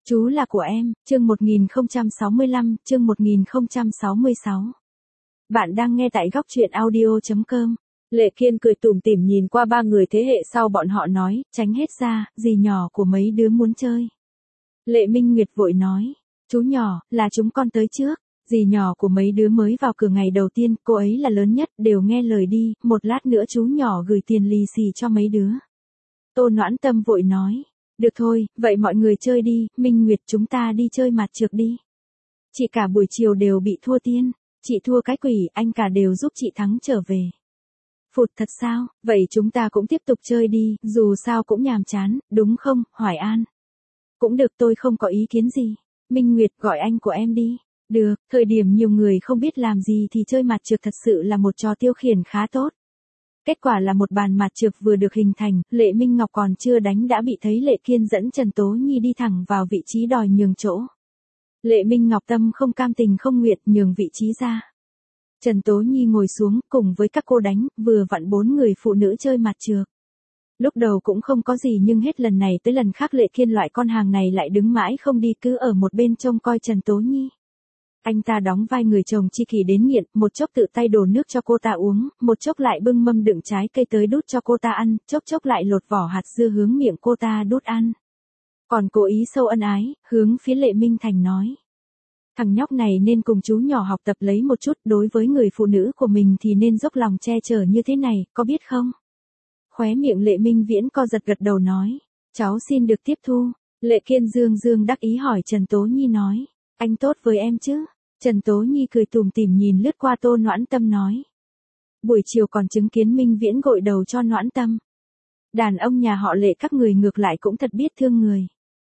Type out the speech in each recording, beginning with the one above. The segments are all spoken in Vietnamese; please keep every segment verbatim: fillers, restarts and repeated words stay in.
Chú là của em, chương một nghìn không trăm sáu mươi lăm, chương một nghìn không trăm sáu mươi sáu. Bạn đang nghe tại góc truyện audio chấm com. Lệ Kiên cười tủm tỉm nhìn qua ba người thế hệ sau bọn họ nói, tránh hết ra, dì nhỏ của mấy đứa muốn chơi. Lệ Minh Nguyệt vội nói, chú nhỏ, là chúng con tới trước, dì nhỏ của mấy đứa mới vào cửa ngày đầu tiên, cô ấy là lớn nhất, đều nghe lời đi, một lát nữa chú nhỏ gửi tiền lì xì cho mấy đứa. Tô Noãn Tâm vội nói, được thôi, vậy mọi người chơi đi, Minh Nguyệt chúng ta đi chơi mặt trược đi. Chị cả buổi chiều đều bị thua tiên, chị thua cái quỷ, anh cả đều giúp chị thắng trở về. Phụt thật sao, vậy chúng ta cũng tiếp tục chơi đi, dù sao cũng nhàm chán, đúng không, Hoài An? Cũng được, tôi không có ý kiến gì. Minh Nguyệt gọi anh của em đi. Được, thời điểm nhiều người không biết làm gì thì chơi mặt trược thật sự là một trò tiêu khiển khá tốt. Kết quả là một bàn mặt trược vừa được hình thành, Lệ Minh Ngọc còn chưa đánh đã bị thấy Lệ Kiên dẫn Trần Tố Nhi đi thẳng vào vị trí đòi nhường chỗ. Lệ Minh Ngọc tâm không cam tình không nguyện nhường vị trí ra. Trần Tố Nhi ngồi xuống cùng với các cô đánh, vừa vặn bốn người phụ nữ chơi mặt trược. Lúc đầu cũng không có gì nhưng hết lần này tới lần khác Lệ Kiên loại con hàng này lại đứng mãi không đi cứ ở một bên trông coi Trần Tố Nhi. Anh ta đóng vai người chồng chi kỷ đến nghiện, một chốc tự tay đổ nước cho cô ta uống, một chốc lại bưng mâm đựng trái cây tới đút cho cô ta ăn, chốc chốc lại lột vỏ hạt dưa hướng miệng cô ta đút ăn. Còn cố ý sâu ân ái, hướng phía Lệ Minh Thành nói. Thằng nhóc này nên cùng chú nhỏ học tập lấy một chút, đối với người phụ nữ của mình thì nên dốc lòng che chở như thế này, có biết không? Khóe miệng Lệ Minh Viễn co giật gật đầu nói, cháu xin được tiếp thu. Lệ Kiên dương dương đắc ý hỏi Trần Tố Nhi nói, anh tốt với em chứ? Trần Tố Nhi cười tủm tỉm nhìn lướt qua Tô Noãn Tâm nói. Buổi chiều còn chứng kiến Minh Viễn gội đầu cho Noãn Tâm. Đàn ông nhà họ Lệ các người ngược lại cũng thật biết thương người.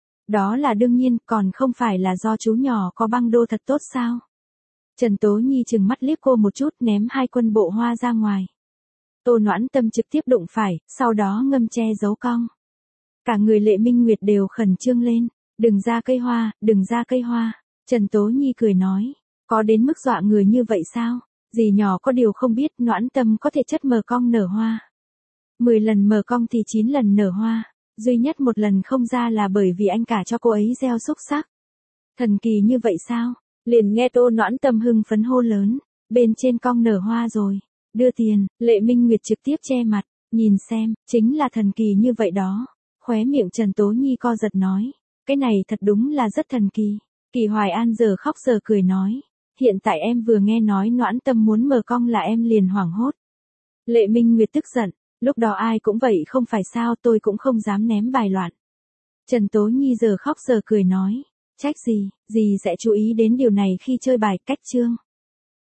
Đó là đương nhiên, còn không phải là do chú nhỏ có băng đô thật tốt sao? Trần Tố Nhi trừng mắt liếc cô một chút ném hai quân bộ hoa ra ngoài. Tô Noãn Tâm trực tiếp đụng phải, sau đó ngâm che giấu cong. Cả người Lệ Minh Nguyệt đều khẩn trương lên, đừng ra cây hoa, đừng ra cây hoa. Trần Tố Nhi cười nói, có đến mức dọa người như vậy sao? Dì nhỏ có điều không biết Noãn Tâm có thể chất mờ cong nở hoa. Mười lần mờ cong thì chín lần nở hoa, duy nhất một lần không ra là bởi vì anh cả cho cô ấy gieo xúc sắc. Thần kỳ như vậy sao? Liền nghe Tô Noãn Tâm hưng phấn hô lớn, bên trên cong nở hoa rồi, đưa tiền. Lệ Minh Nguyệt trực tiếp che mặt, nhìn xem, chính là thần kỳ như vậy đó. Khóe miệng Trần Tố Nhi co giật nói, cái này thật đúng là rất thần kỳ. Kỳ Hoài An giờ khóc giờ cười nói, hiện tại em vừa nghe nói Noãn Tâm muốn mờ cong là em liền hoảng hốt. Lệ Minh Nguyệt tức giận, lúc đó ai cũng vậy không phải sao, tôi cũng không dám ném bài loạn. Trần Tố Nhi giờ khóc giờ cười nói, trách gì, gì sẽ chú ý đến điều này khi chơi bài cách chương.